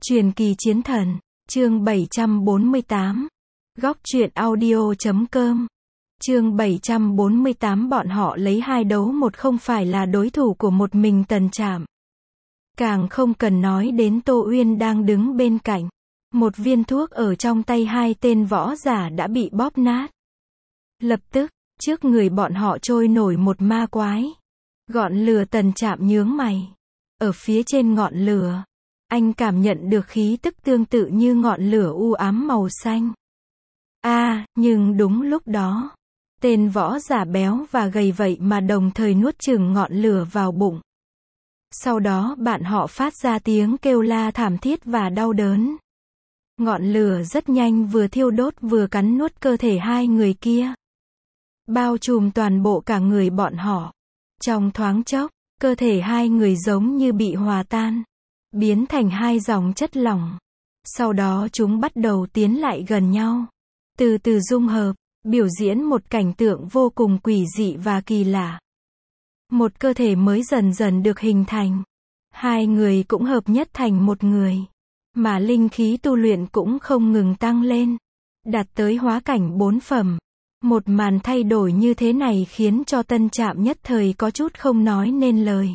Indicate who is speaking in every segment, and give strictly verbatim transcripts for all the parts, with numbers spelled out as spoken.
Speaker 1: Truyền kỳ chiến thần, chương bảy trăm bốn mươi tám. Góc truyện audio chấm com. Chương bảy trăm bốn mươi tám. Bọn họ lấy hai đấu một không phải là đối thủ của một mình Tần Trạm. Càng không cần nói đến Tô Uyên đang đứng bên cạnh. Một viên thuốc ở trong tay hai tên võ giả đã bị bóp nát. Lập tức, trước người bọn họ trôi nổi một ma quái. Ngọn lửa. Tần Trạm nhướng mày. Ở phía trên ngọn lửa, anh cảm nhận được khí tức tương tự như ngọn lửa u ám màu xanh. A, à, nhưng đúng lúc đó, tên võ giả béo và gầy vậy mà đồng thời nuốt chửng ngọn lửa vào bụng. Sau đó bạn họ phát ra tiếng kêu la thảm thiết và đau đớn. Ngọn lửa rất nhanh vừa thiêu đốt vừa cắn nuốt cơ thể hai người kia, bao trùm toàn bộ cả người bọn họ. Trong thoáng chốc, cơ thể hai người giống như bị hòa tan, biến thành hai dòng chất lỏng. Sau đó chúng bắt đầu tiến lại gần nhau, từ từ dung hợp, biểu diễn một cảnh tượng vô cùng quỷ dị và kỳ lạ. Một cơ thể mới dần dần được hình thành. Hai người cũng hợp nhất thành một người, mà linh khí tu luyện cũng không ngừng tăng lên, đạt tới hóa cảnh bốn phẩm. Một màn thay đổi như thế này khiến cho Tân Trạm nhất thời có chút không nói nên lời.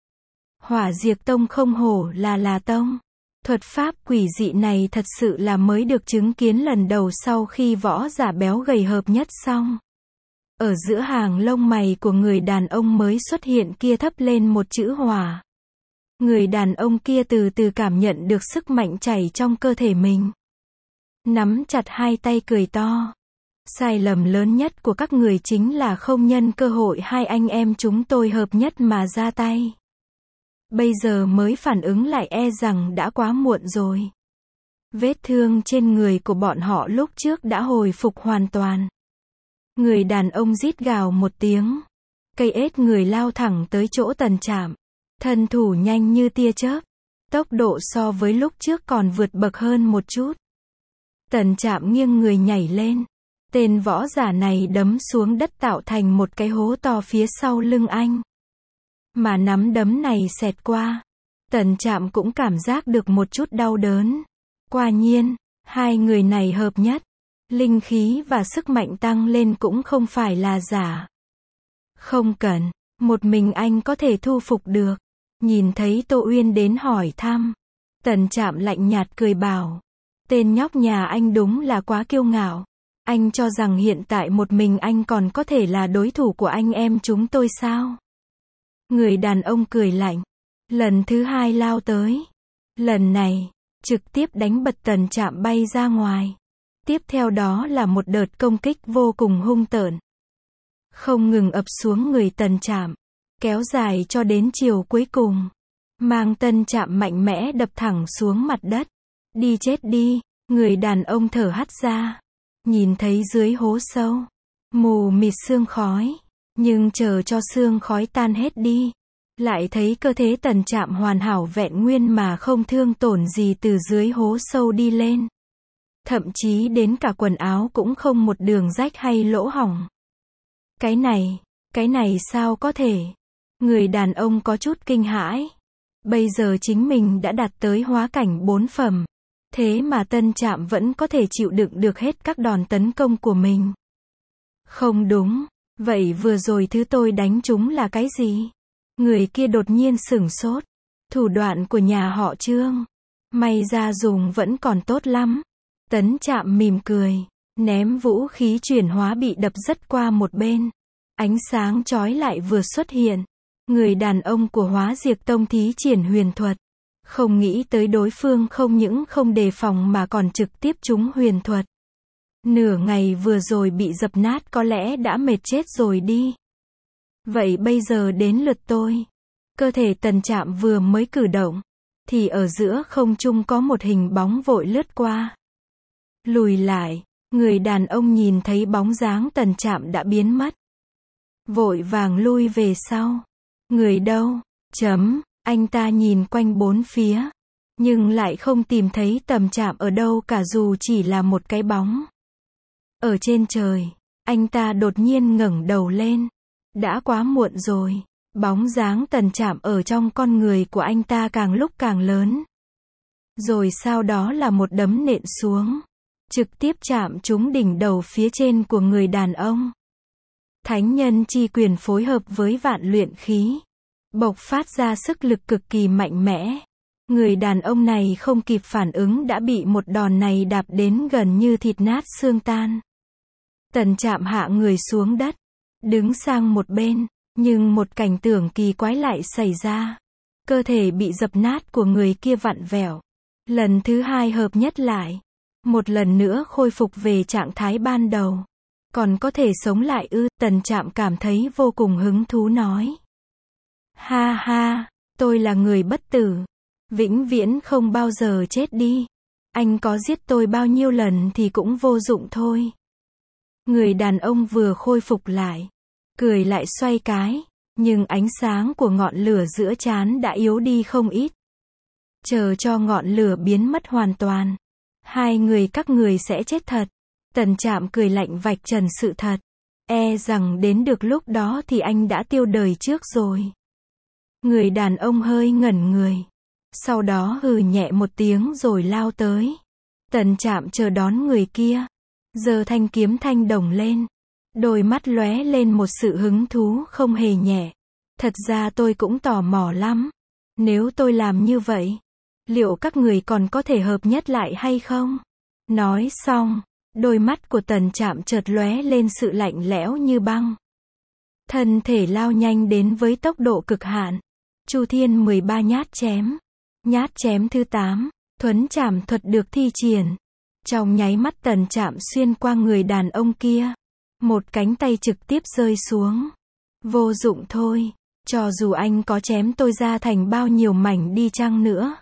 Speaker 1: Hỏa Diệt Tông không hổ là là tông. Thuật pháp quỷ dị này thật sự là mới được chứng kiến lần đầu sau khi võ giả béo gầy hợp nhất xong. Ở giữa hàng lông mày của người đàn ông mới xuất hiện kia thấp lên một chữ hỏa. Người đàn ông kia từ từ cảm nhận được sức mạnh chảy trong cơ thể mình. Nắm chặt hai tay cười to. Sai lầm lớn nhất của các người chính là không nhân cơ hội hai anh em chúng tôi hợp nhất mà ra tay. Bây giờ mới phản ứng lại e rằng đã quá muộn rồi. Vết thương trên người của bọn họ lúc trước đã hồi phục hoàn toàn. Người đàn ông rít gào một tiếng. Cây ếch người lao thẳng tới chỗ Tần Trạm. Thân thủ nhanh như tia chớp. Tốc độ so với lúc trước còn vượt bậc hơn một chút. Tần Trạm nghiêng người nhảy lên. Tên võ giả này đấm xuống đất tạo thành một cái hố to phía sau lưng anh. Mà nắm đấm này xẹt qua, Tần Trạm cũng cảm giác được một chút đau đớn. Quả nhiên, hai người này hợp nhất. Linh khí và sức mạnh tăng lên cũng không phải là giả. Không cần, một mình anh có thể thu phục được. Nhìn thấy Tô Uyên đến hỏi thăm, Tần Trạm lạnh nhạt cười bảo. Tên nhóc nhà anh đúng là quá kiêu ngạo. Anh cho rằng hiện tại một mình anh còn có thể là đối thủ của anh em chúng tôi sao? Người đàn ông cười lạnh. Lần thứ hai lao tới. Lần này, trực tiếp đánh bật Tần Trạm bay ra ngoài. Tiếp theo đó là một đợt công kích vô cùng hung tợn. Không ngừng ập xuống người Tần Trạm. Kéo dài cho đến chiều cuối cùng. Mang Tần Trạm mạnh mẽ đập thẳng xuống mặt đất. Đi chết đi. Người đàn ông thở hắt ra. Nhìn thấy dưới hố sâu, mù mịt sương khói. Nhưng chờ cho sương khói tan hết đi, lại thấy cơ thể Tần Trạm hoàn hảo vẹn nguyên mà không thương tổn gì từ dưới hố sâu đi lên. Thậm chí đến cả quần áo cũng không một đường rách hay lỗ hổng. Cái này, cái này sao có thể? Người đàn ông có chút kinh hãi. Bây giờ chính mình đã đạt tới hóa cảnh bốn phẩm. Thế mà Tân Trạm vẫn có thể chịu đựng được hết các đòn tấn công của mình. Không đúng. Vậy vừa rồi thứ tôi đánh chúng là cái gì? Người kia đột nhiên sửng sốt. Thủ đoạn của nhà họ Trương. May ra dùng vẫn còn tốt lắm. Tấn Trạm mỉm cười. Ném vũ khí chuyển hóa bị đập rất qua một bên. Ánh sáng chói lại vừa xuất hiện. Người đàn ông của Hóa Diệt Tông thí triển huyền thuật. Không nghĩ tới đối phương không những không đề phòng mà còn trực tiếp trúng huyền thuật. Nửa ngày vừa rồi bị dập nát có lẽ đã mệt chết rồi đi. Vậy bây giờ đến lượt tôi. Cơ thể Tần Trạm vừa mới cử động, thì ở giữa không trung có một hình bóng vội lướt qua. Lùi lại, người đàn ông nhìn thấy bóng dáng Tần Trạm đã biến mất. Vội vàng lui về sau. Người đâu? Chấm. Anh ta nhìn quanh bốn phía, nhưng lại không tìm thấy Tần Trạm ở đâu cả dù chỉ là một cái bóng. Ở trên trời, anh ta đột nhiên ngẩng đầu lên. Đã quá muộn rồi. Bóng dáng Tần Trạm ở trong con người của anh ta càng lúc càng lớn. Rồi sau đó là một đấm nện xuống, trực tiếp chạm trúng đỉnh đầu phía trên của người đàn ông. Thánh nhân chi quyền phối hợp với vạn luyện khí, bộc phát ra sức lực cực kỳ mạnh mẽ. Người đàn ông này không kịp phản ứng đã bị một đòn này đạp đến gần như thịt nát xương tan. Tần Trạm hạ người xuống đất, đứng sang một bên, nhưng một cảnh tượng kỳ quái lại xảy ra. Cơ thể bị dập nát của người kia vặn vẹo, lần thứ hai hợp nhất lại, một lần nữa khôi phục về trạng thái ban đầu. Còn có thể sống lại ư? Tần Trạm cảm thấy vô cùng hứng thú nói. Ha ha, tôi là người bất tử, vĩnh viễn không bao giờ chết đi. Anh có giết tôi bao nhiêu lần thì cũng vô dụng thôi. Người đàn ông vừa khôi phục lại, cười lại xoay cái, nhưng ánh sáng của ngọn lửa giữa trán đã yếu đi không ít. Chờ cho ngọn lửa biến mất hoàn toàn, hai người các người sẽ chết thật. Tần Trạm cười lạnh vạch trần sự thật. E rằng đến được lúc đó thì anh đã tiêu đời trước rồi. Người đàn ông hơi ngẩn người, sau đó hừ nhẹ một tiếng rồi lao tới. Tần Trạm chờ đón người kia, giơ thanh kiếm thanh đồng lên, đôi mắt lóe lên một sự hứng thú không hề nhẹ. Thật ra tôi cũng tò mò lắm, nếu tôi làm như vậy, liệu các người còn có thể hợp nhất lại hay không? Nói xong, đôi mắt của Tần Trạm chợt lóe lên sự lạnh lẽo như băng. Thân thể lao nhanh đến với tốc độ cực hạn. Chu Thiên mười ba nhát chém. Nhát chém thứ tám, thuấn trảm thuật được thi triển. Trong nháy mắt Tần Trạm xuyên qua người đàn ông kia. Một cánh tay trực tiếp rơi xuống. Vô dụng thôi, cho dù anh có chém tôi ra thành bao nhiêu mảnh đi chăng nữa,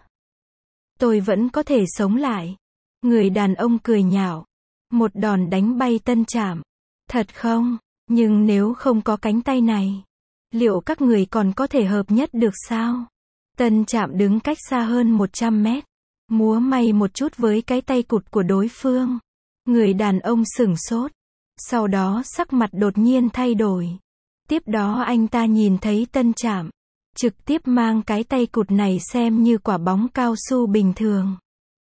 Speaker 1: tôi vẫn có thể sống lại. Người đàn ông cười nhạo. Một đòn đánh bay Tần Trạm. Thật không? Nhưng nếu không có cánh tay này, liệu các người còn có thể hợp nhất được sao? Tần Trạm đứng cách xa hơn một trăm mét, múa may một chút với cái tay cụt của đối phương. Người đàn ông sửng sốt, sau đó sắc mặt đột nhiên thay đổi. Tiếp đó anh ta nhìn thấy Tần Trạm trực tiếp mang cái tay cụt này xem như quả bóng cao su bình thường,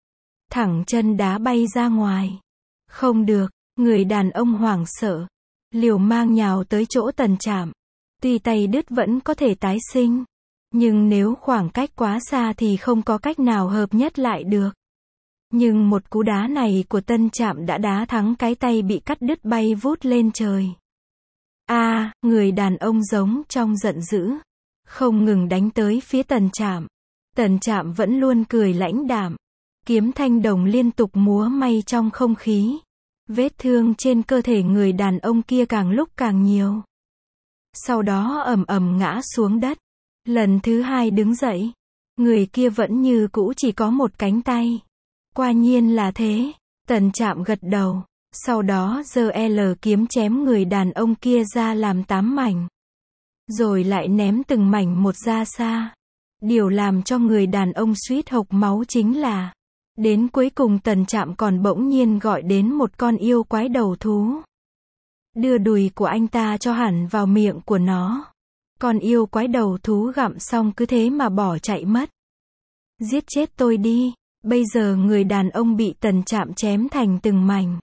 Speaker 1: thẳng chân đá bay ra ngoài. Không được, người đàn ông hoảng sợ, liều mang nhào tới chỗ Tần Trạm. Tuy tay đứt vẫn có thể tái sinh, nhưng nếu khoảng cách quá xa thì không có cách nào hợp nhất lại được. Nhưng một cú đá này của Tần Trạm đã đá thắng cái tay bị cắt đứt bay vút lên trời. A, à, người đàn ông giống trong giận dữ, không ngừng đánh tới phía Tần Trạm. Tần Trạm vẫn luôn cười lãnh đạm, kiếm thanh đồng liên tục múa may trong không khí. Vết thương trên cơ thể người đàn ông kia càng lúc càng nhiều. Sau đó ầm ầm ngã xuống đất. Lần thứ hai đứng dậy, người kia vẫn như cũ chỉ có một cánh tay. Quả nhiên là thế. Tần Trạm gật đầu, sau đó giơ L kiếm chém người đàn ông kia ra làm tám mảnh, rồi lại ném từng mảnh một ra xa. Điều làm cho người đàn ông suýt hộc máu chính là, đến cuối cùng Tần Trạm còn bỗng nhiên gọi đến một con yêu quái đầu thú, đưa đùi của anh ta cho hẳn vào miệng của nó. Con yêu quái đầu thú gặm xong cứ thế mà bỏ chạy mất. Giết chết tôi đi. Bây giờ người đàn ông bị Tần Trạm chém thành từng mảnh,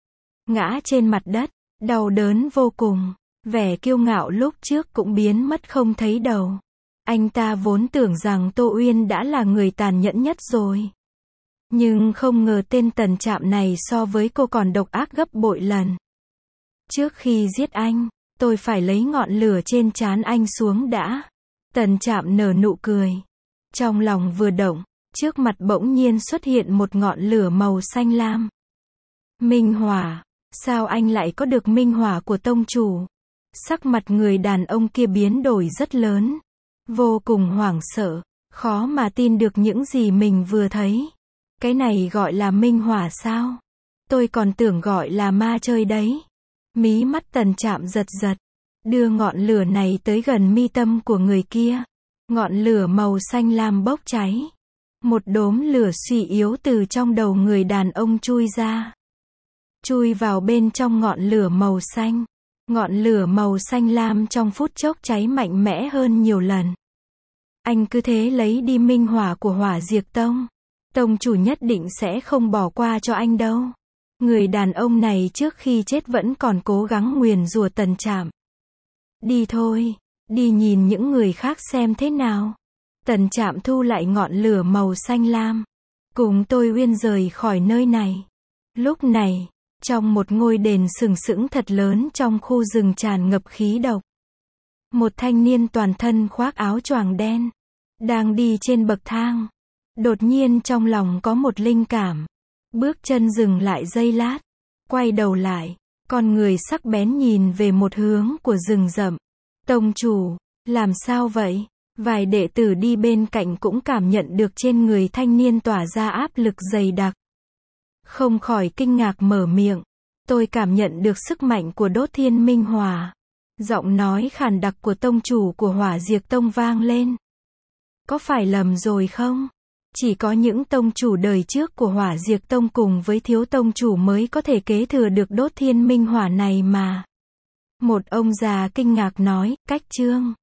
Speaker 1: ngã trên mặt đất, đau đớn vô cùng. Vẻ kiêu ngạo lúc trước cũng biến mất không thấy đâu. Anh ta vốn tưởng rằng Tô Uyên đã là người tàn nhẫn nhất rồi, nhưng không ngờ tên Tần Trạm này so với cô còn độc ác gấp bội lần. Trước khi giết anh, tôi phải lấy ngọn lửa trên trán anh xuống đã. Tần Trạm nở nụ cười. Trong lòng vừa động, trước mặt bỗng nhiên xuất hiện một ngọn lửa màu xanh lam. Minh hỏa. Sao anh lại có được minh hỏa của tông chủ? Sắc mặt người đàn ông kia biến đổi rất lớn, vô cùng hoảng sợ, khó mà tin được những gì mình vừa thấy. Cái này gọi là minh hỏa sao? Tôi còn tưởng gọi là ma chơi đấy. Mí mắt Tần Trạm giật giật, đưa ngọn lửa này tới gần mi tâm của người kia. Ngọn lửa màu xanh lam bốc cháy. Một đốm lửa suy yếu từ trong đầu người đàn ông chui ra, chui vào bên trong ngọn lửa màu xanh. Ngọn lửa màu xanh lam trong phút chốc cháy mạnh mẽ hơn nhiều lần. Anh cứ thế lấy đi minh hỏa của Hỏa Diệt Tông. Tông chủ nhất định sẽ không bỏ qua cho anh đâu. Người đàn ông này trước khi chết vẫn còn cố gắng nguyền rủa Tần Trạm. Đi thôi, đi nhìn những người khác xem thế nào. Tần Trạm thu lại ngọn lửa màu xanh lam. Cùng tôi Uyên rời khỏi nơi này. Lúc này, trong một ngôi đền sừng sững thật lớn trong khu rừng tràn ngập khí độc. Một thanh niên toàn thân khoác áo choàng đen, đang đi trên bậc thang. Đột nhiên trong lòng có một linh cảm. Bước chân dừng lại giây lát. Quay đầu lại, con người sắc bén nhìn về một hướng của rừng rậm. Tông chủ, làm sao vậy? Vài đệ tử đi bên cạnh cũng cảm nhận được trên người thanh niên tỏa ra áp lực dày đặc. Không khỏi kinh ngạc mở miệng. Tôi cảm nhận được sức mạnh của đốt thiên minh hỏa. Giọng nói khàn đặc của tông chủ của Hỏa Diệt Tông vang lên. Có phải lầm rồi không? Chỉ có những tông chủ đời trước của Hỏa Diệt Tông cùng với thiếu tông chủ mới có thể kế thừa được đốt thiên minh hỏa này mà. Một ông già kinh ngạc nói, cách chương.